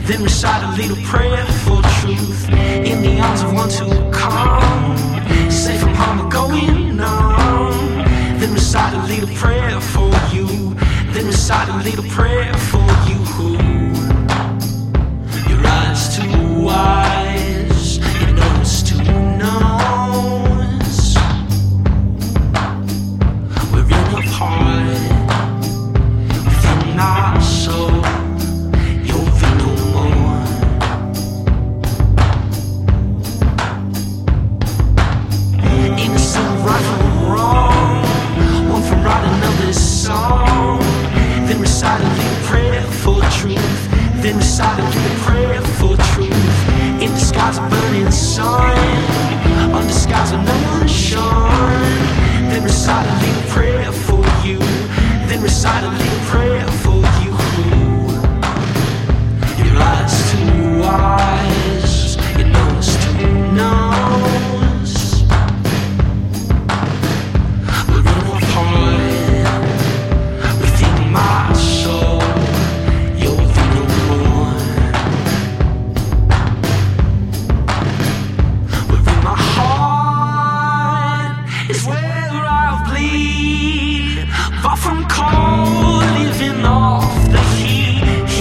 then recite a little prayer for truth in the arms of one to come, safe from harm or going on. Then recite a little prayer for you, then recite a little prayer for you. Your eyes too wise, your nose too nose. We're in a heart within our soul. You'll be no more. Innocent right from wrong, one from writing another's song. Then recite a little prayer for truth, then recite a little prayer for truth. In the skies of burning sun, under skies of no one shone. Then recite a little prayer for you, then recite a little prayer for you. Your eyes too wise, your nose too nose. We're in a heart within my soul. You'll be no more. Within my heart is where I'll bleed, far from cold, living off the heat.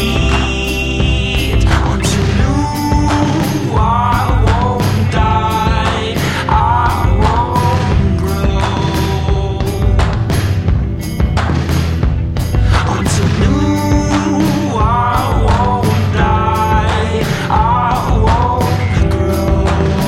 Until new, I won't die, I won't grow. Until new, I won't die, I won't grow.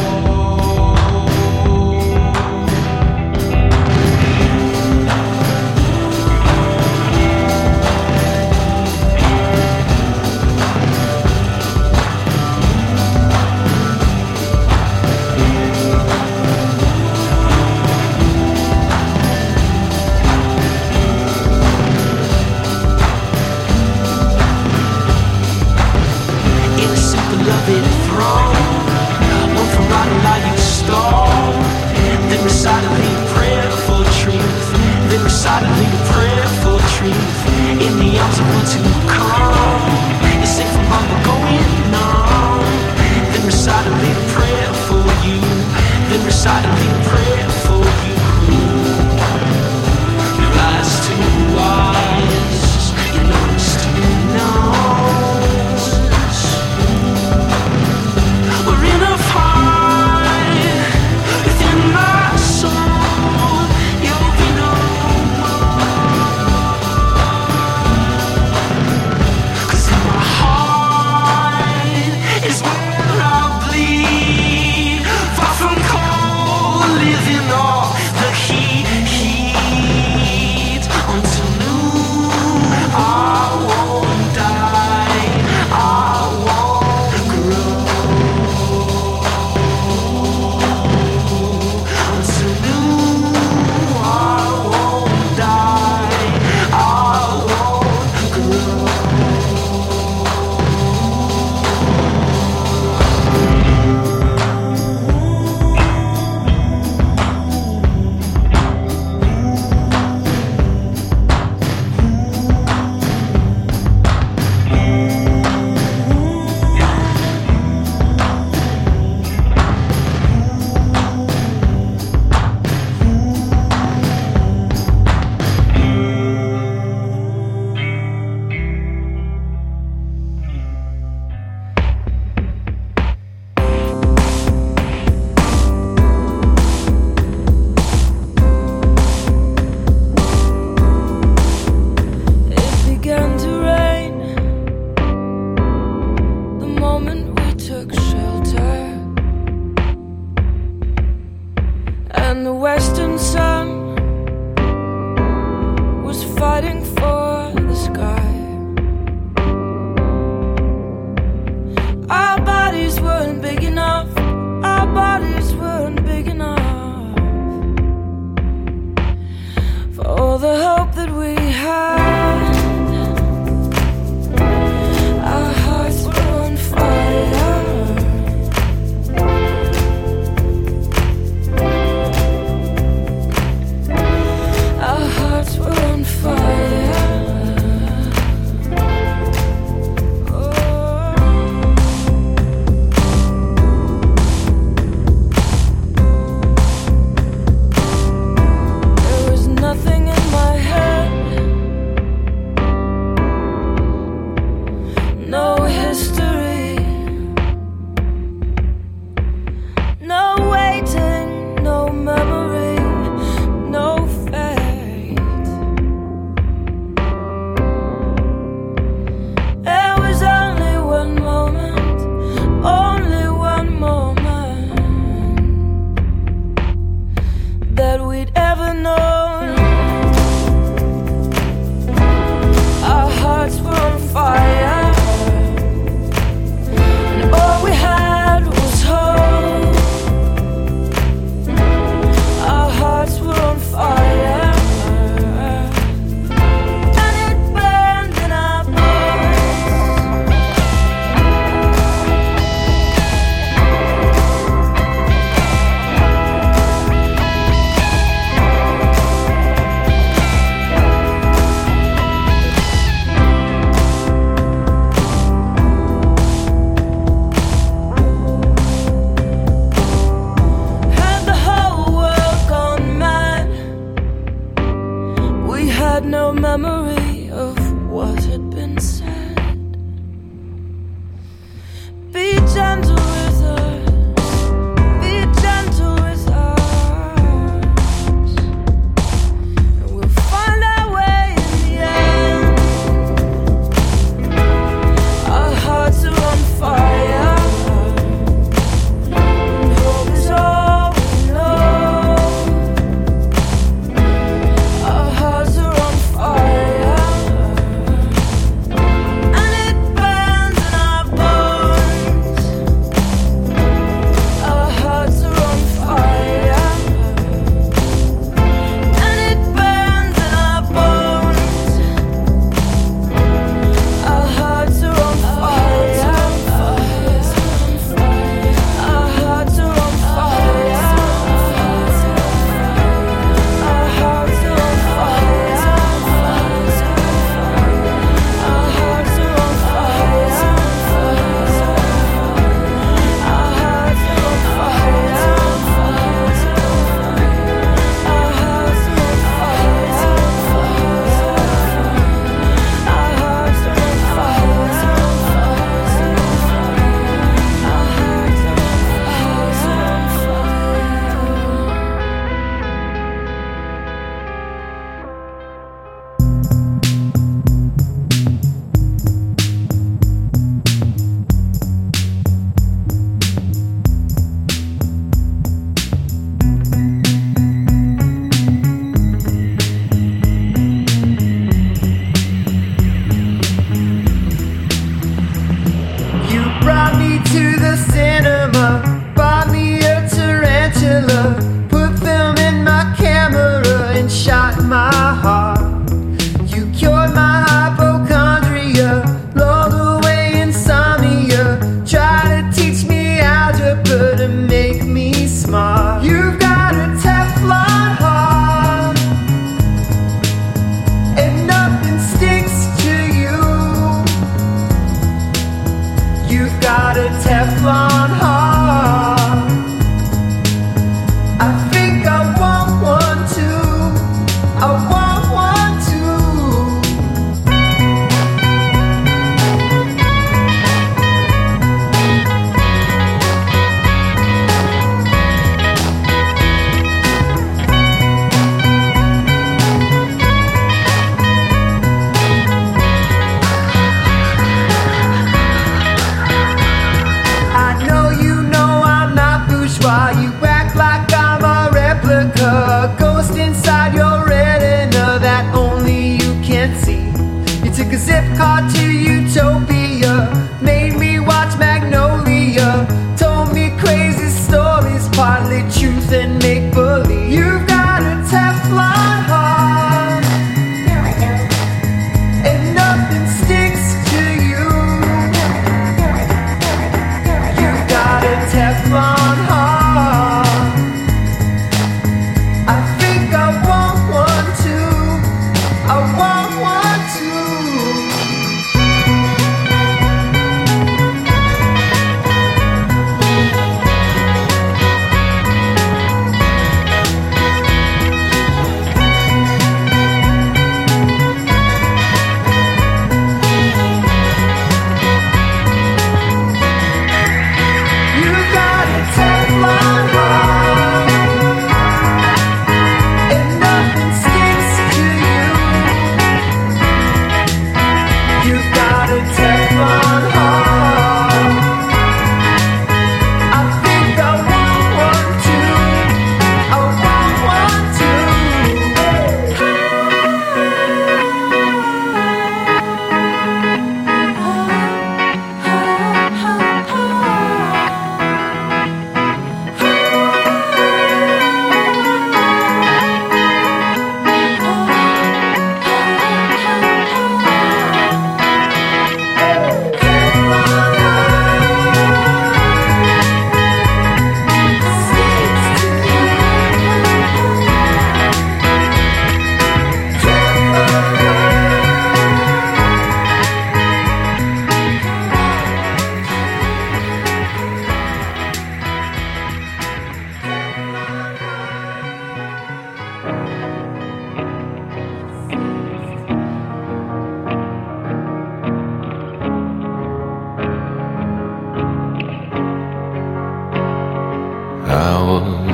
Innocent beloved throne, one from right a lie you stole. Then recite a little prayer for truth, then recite a little prayer for truth. In the arms of one to come, it's safe from harm or going on. Then recite a little prayer for you, then recite a little prayer for you. Your eyes too wise, your nose too nose. We're in a fight within my soul. You'll be no more. 'Cause in my heart is where I'll bleed, far from cold, living off the heat. Until noon, I won't die, I won't grow. Until noon, I won't die, I won't grow. It began to rain the moment we took shelter, and the western sun was fighting for the sky. Our bodies weren't big enough, our bodies weren't big enough for all the hope that we had. Our hearts were on fire. Our hearts were on fire. Oh. history. No waiting, no memory, no fate. There was only one moment, only one moment that we'd ever known. Our hearts were on fire, and all we had was hope. Our hearts were on fire, and it burned in our Had the whole world gone mad? We had no memory of what had been said. Be gentle with us, be gentle with us, and we'll find our way in the end. Our hearts are on fire, and hope is all we know. Our hearts are on fire, and it burns in our bones. Our hearts are on fire, and it burns in our bones. Our hearts are on fire. Our hearts are on fire. Our hearts are on fire. Our hearts are on fire. Our hearts are on fire. Our hearts are on fire. Our hearts are on You brought me to the cinema, bought me a tarantula, put film in my camera and shot my heart. You cured my hypochondria, lulled away insomnia, tried to teach me algebra to make me smart. You've got a Teflon heart, and nothing sticks to you. You've got a Teflon heart. I think I want one too. I want one too.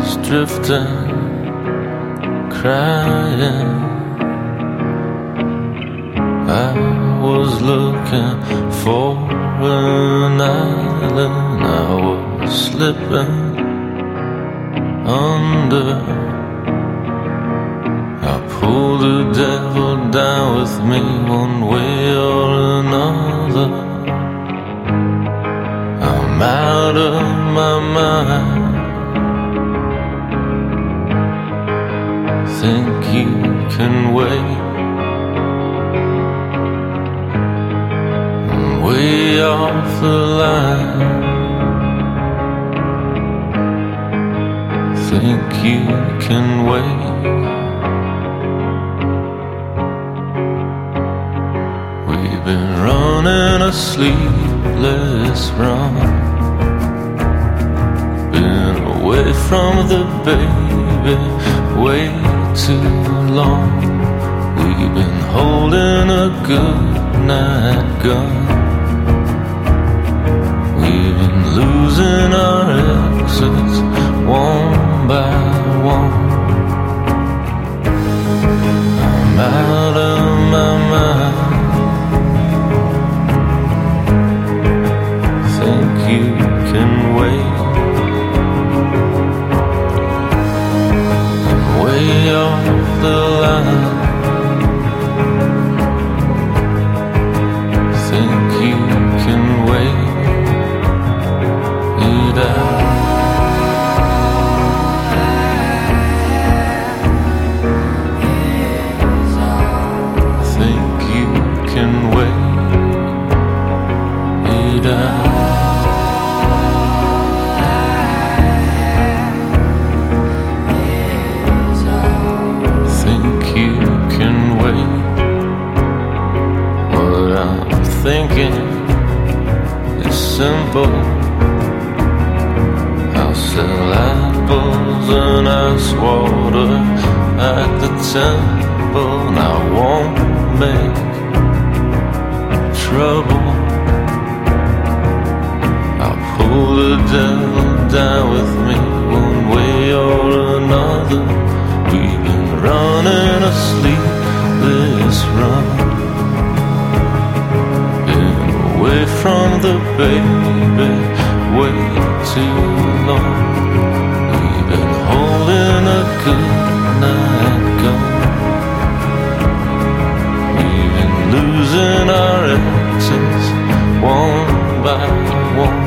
was drifting, crying. I was looking for an island. I was slipping under. I pulled the devil down with me one way or another. I'm out of my mind. Think you can wait? I'm way off the line. Think you can wait? We've been running a sleepless run, been away from the baby way too long. We've been holding a good night gun. We've been losing our exits one by one. I'm out of my mind. Think you can wait? I'm way off the line. Think you can wait it out? Think you can wait it out? Thinking it's simple. I'll sell apples and ice water at the temple, and I won't make trouble. I'll pull the devil down with me one way or another. We've been running a sleepless run, away from the baby way too long. We've been holding a good night gun. We've been losing our exits one by one.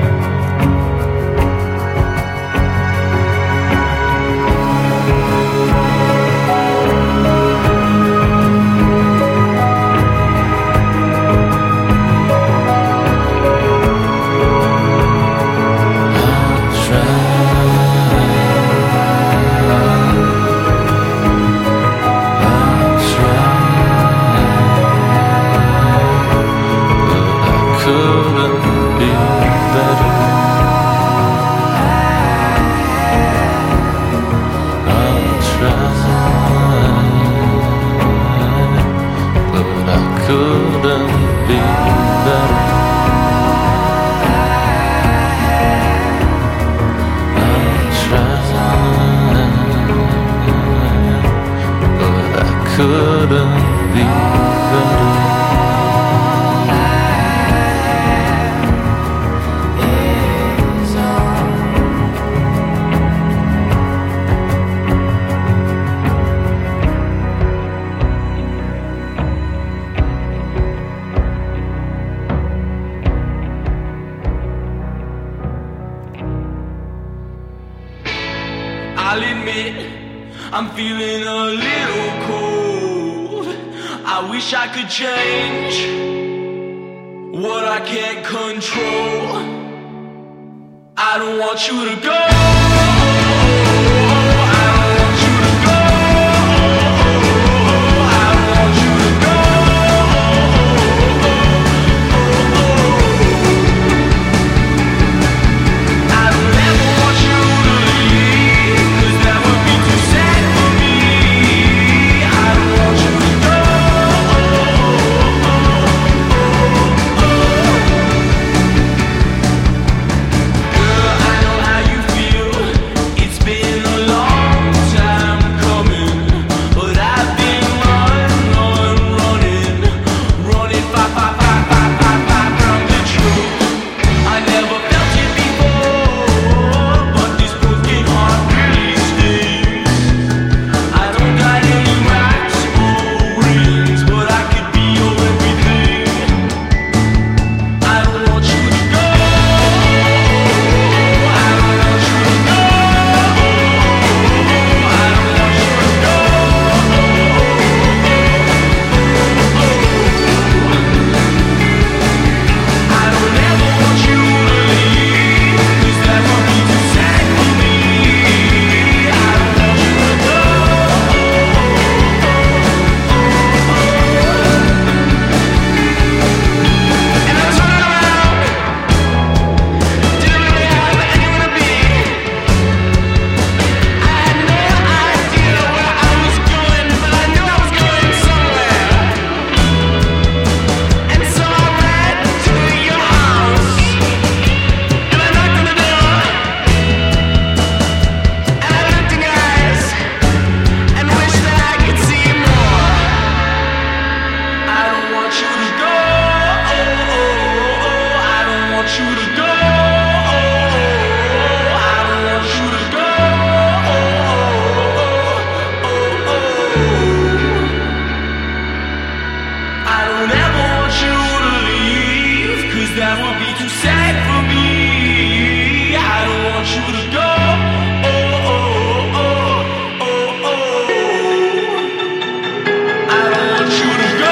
I'll admit, I'm feeling a little cold. I wish I could change what I can't control. I don't want you to go. Girl, I know how you feel. too sad for me. I don't want you to go. Oh, oh, oh, oh, oh. I don't want you to go.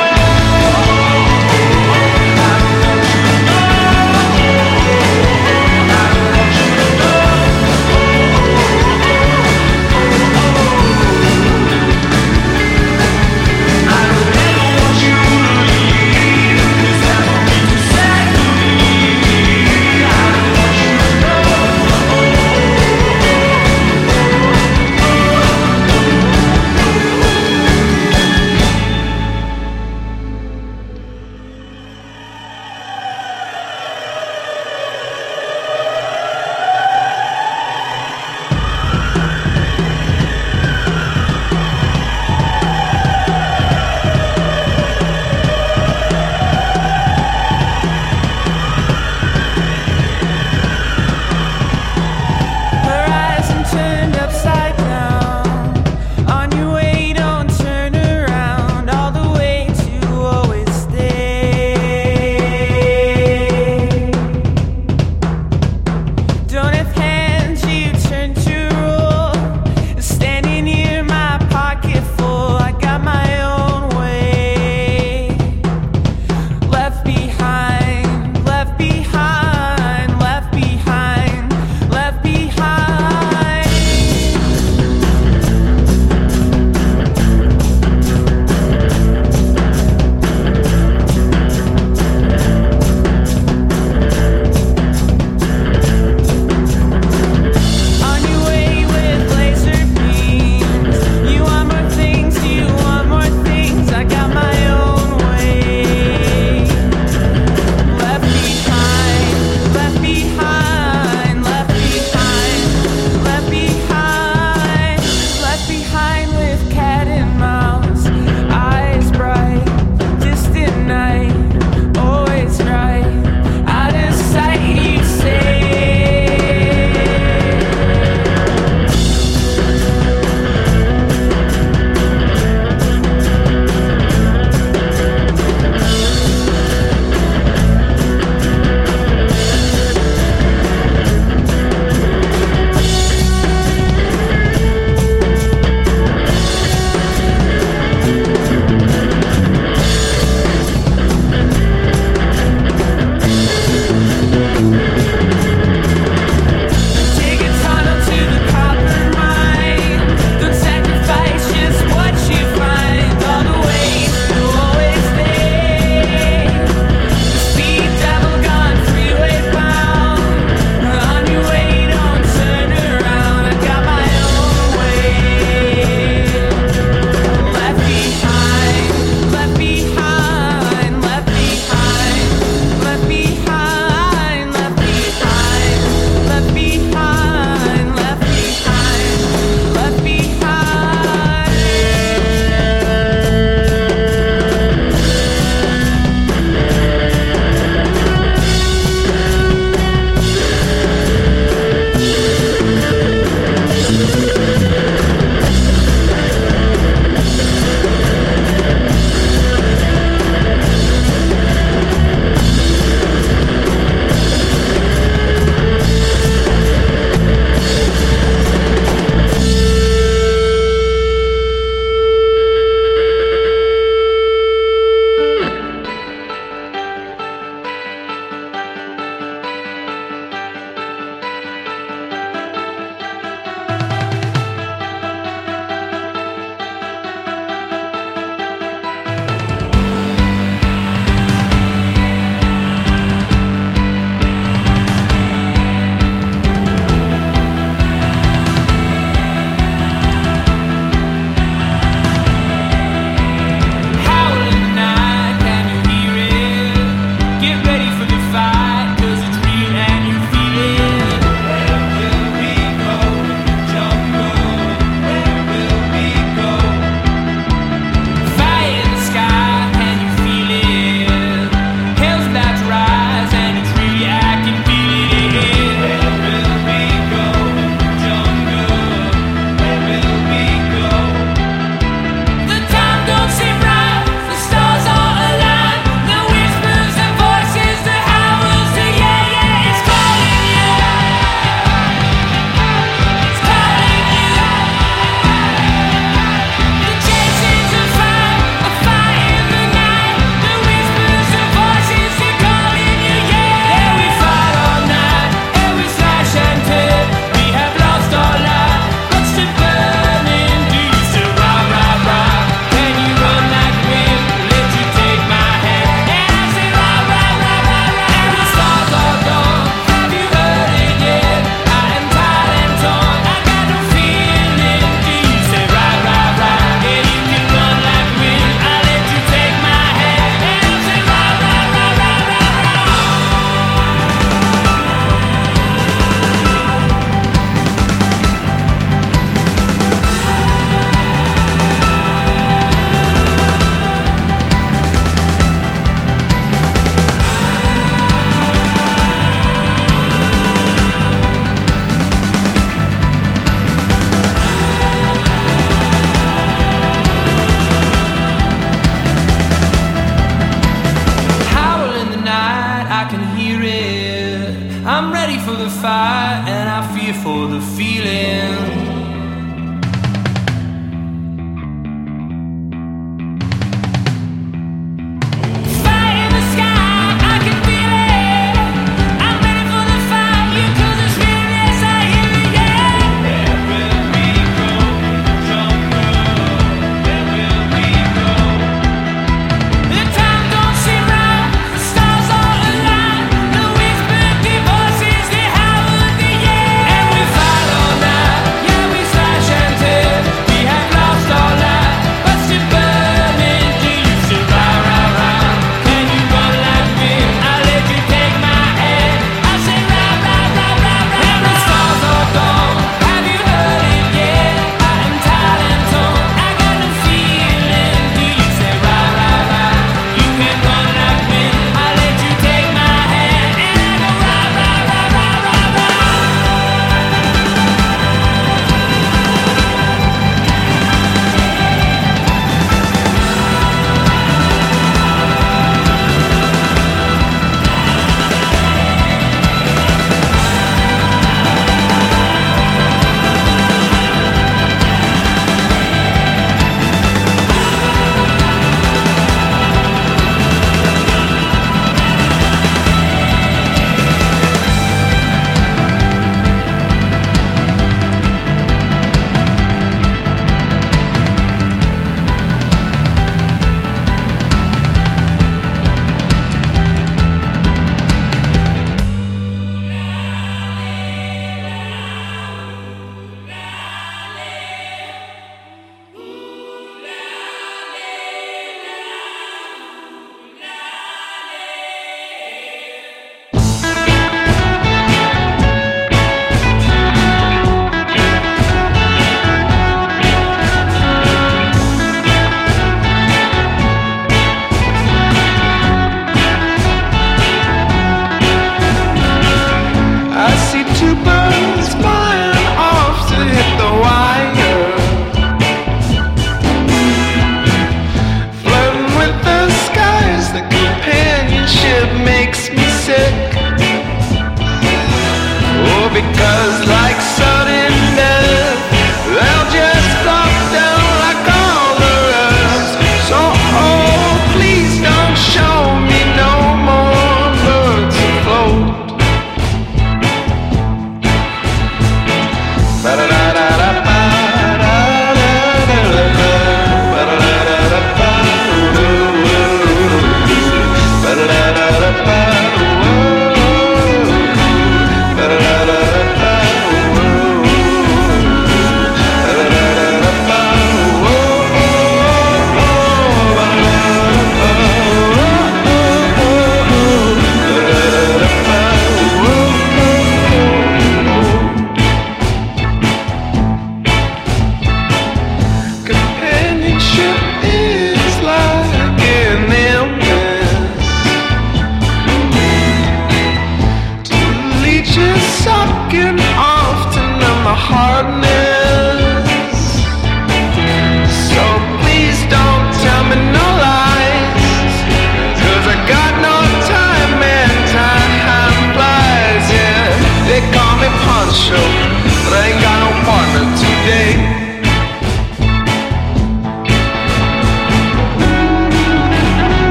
I'm ready for the fight and I fear for the feeling.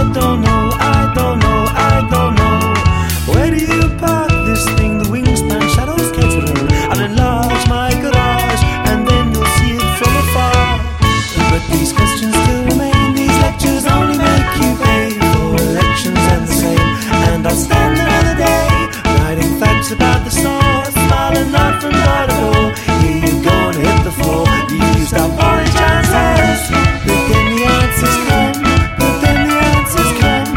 don't know, I don't know, I don't know. Where do you park this thing? The wingspan shadows catch it all. I'll enlarge my garage and then you'll see it from afar. But these questions still remain. These lectures only make you pay for elections and the same. And I'll stand another day writing facts about the stars, smiling not from door to door. Here you go and hit the floor. You used up all the chances, but then the answers come, but then the answers come.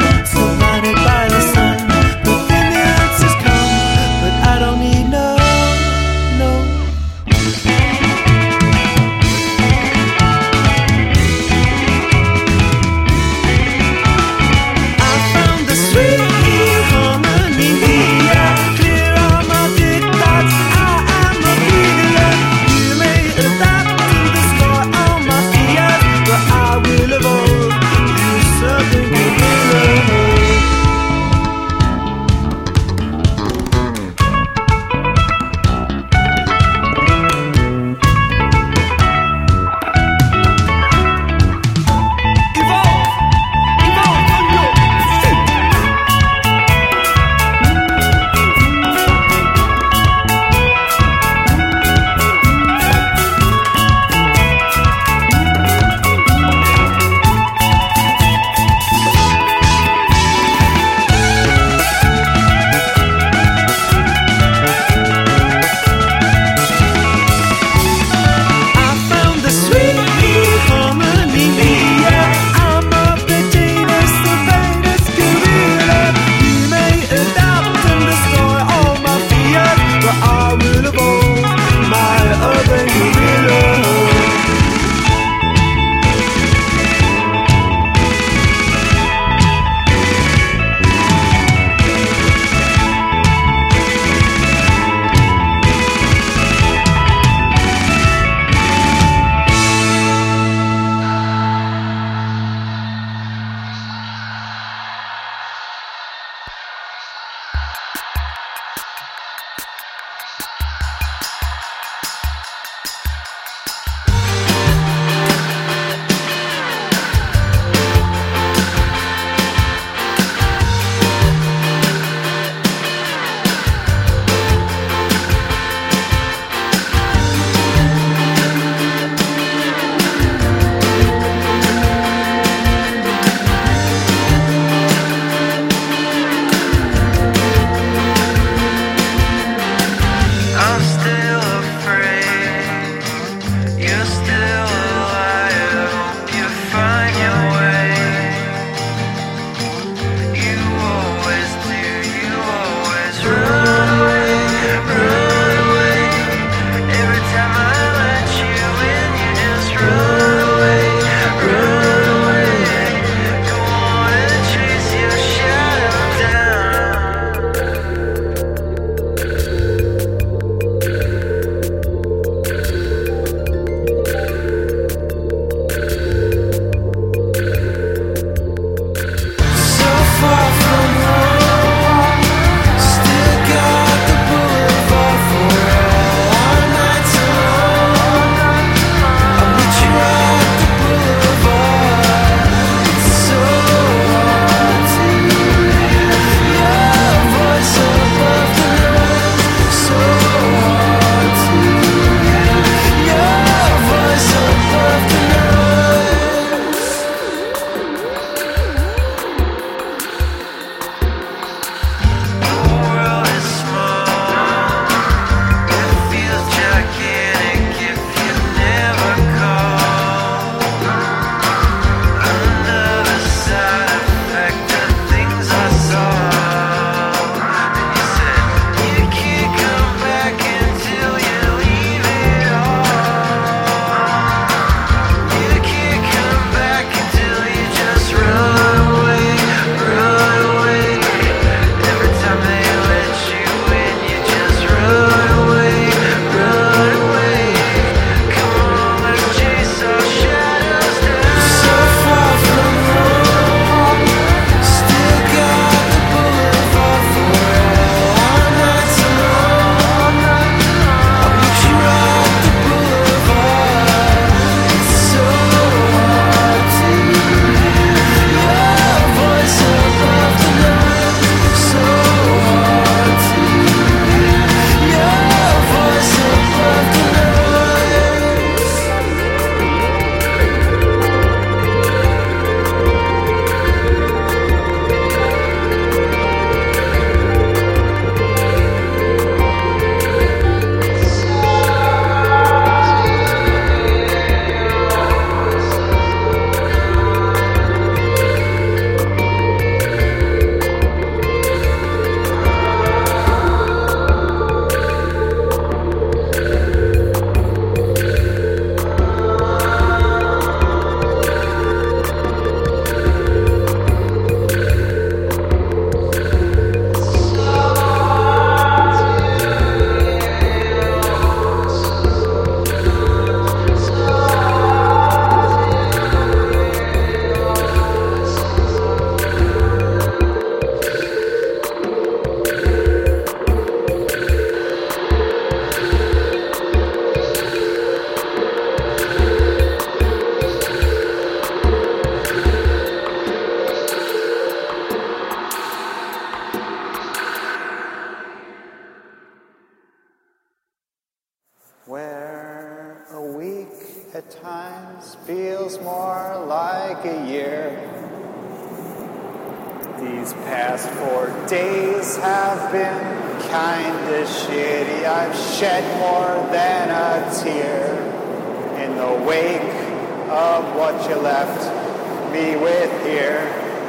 These past 4 days have been kinda shitty. I've shed more than a tear in the wake of what you left me with here.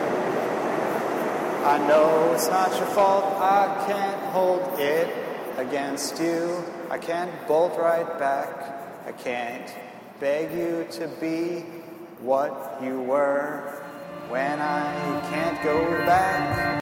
I know it's not your fault, I can't hold it against you. I can't bolt right back. I can't beg you to be what you were when I can't go back.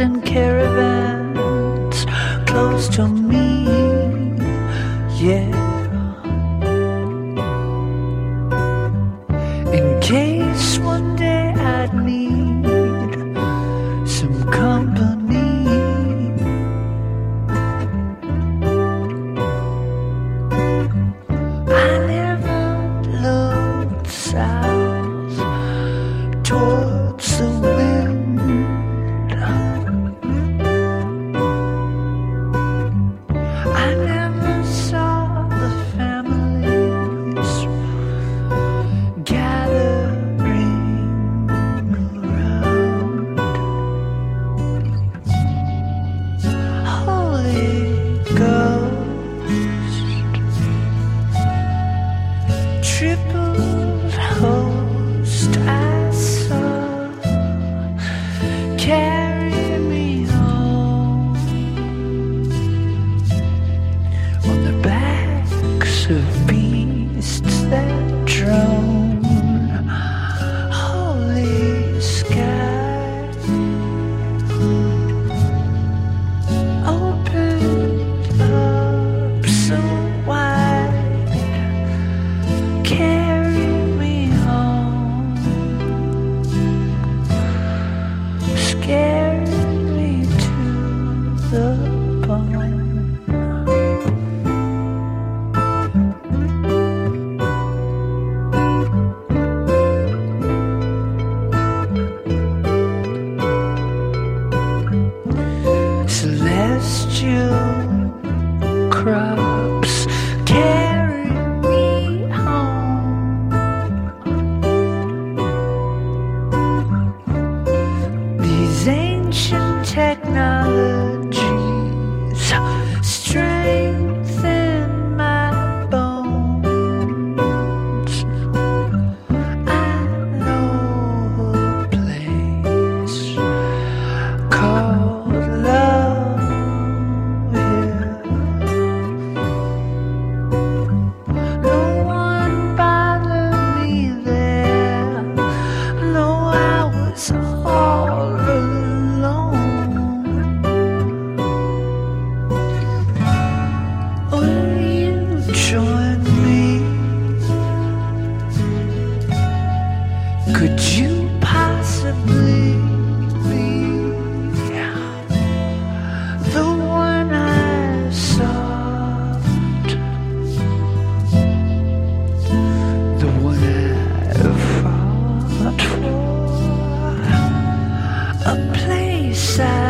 and caravans close to me, yeah. In case one day I'd need some company, I never looked south towards the wind. I never saw the families gathering around. Holy Ghost, triple host I saw, carry me home on the backs of beasts that drone. Holy sky, open up so wide, carry me home, scare me to the bone. Celestial crops carry me home. These ancient technologies strengthen my bones. I know a place called love here. No one bothered me there. No, I was all alone. Will you join me? Could you possibly be the one I sought, the one I fought for, a place I